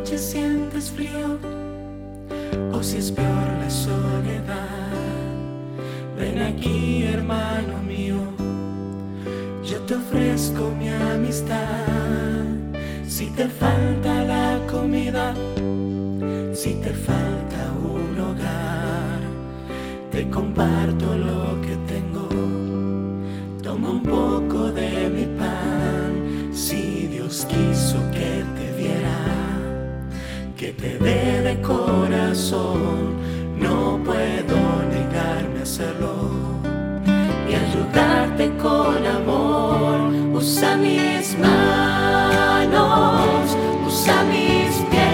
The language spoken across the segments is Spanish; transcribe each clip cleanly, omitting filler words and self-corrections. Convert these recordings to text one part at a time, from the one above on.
noche sientes frío o si es peor la soledad, ven aquí, hermano mío, yo te ofrezco mi amistad. Si te falta la comida, si te falta un hogar, te comparto lo que tengo. Toma un poco de mi pan. Si Dios quiso que te viera, que te dé de corazón, no puedo negarme a hacerlo y ayudarte con amor. Usa mis manos, usa mis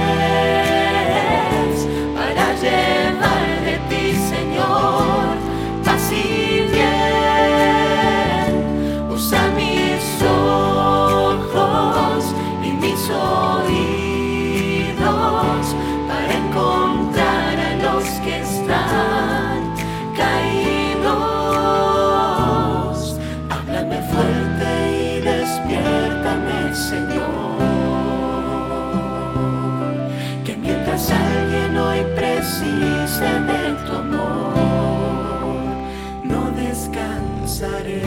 pies para llevar de ti, Señor, paz y bien. Usa mis ojos y mis oídos para encontrar a los que están caídos. Háblame fuerte y despiértame, Señor, que mientras alguien hoy precise de tu amor, no descansaré.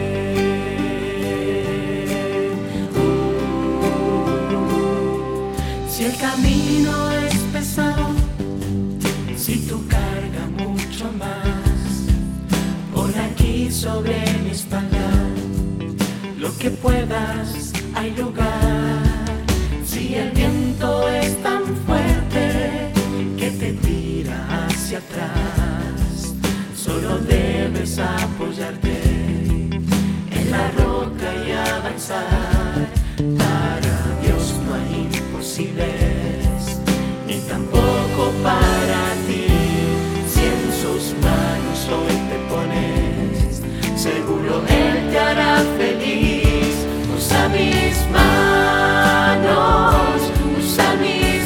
Si el camino es pesado, si tu carga mucho más, pon aquí sobre mi espalda lo que puedas, hay lugar. Si el viento es tan fuerte que te tira hacia atrás, solo debes apoyarte en la roca y avanzar. Para Dios no hay imposibles, ni tampoco para ti. Si en sus manos hoy te pones, seguro Él te hará feliz. Usa mis manos, usa mis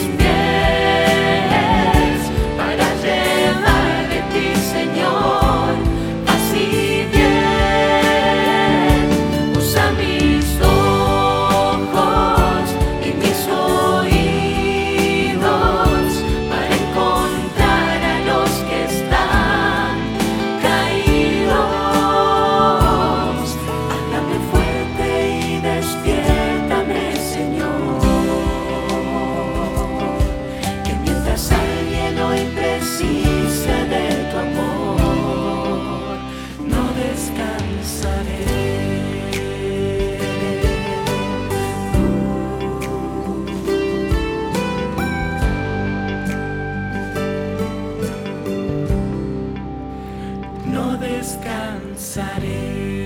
pies para llevar de ti, Señor, paz y bien. Usa mis ojos y mis oídos para encontrar a los que están caídos. Háblame fuerte y despiértame, Señor, que mientras alguien hoy precise de tu amor, no descansaré. No descansaré.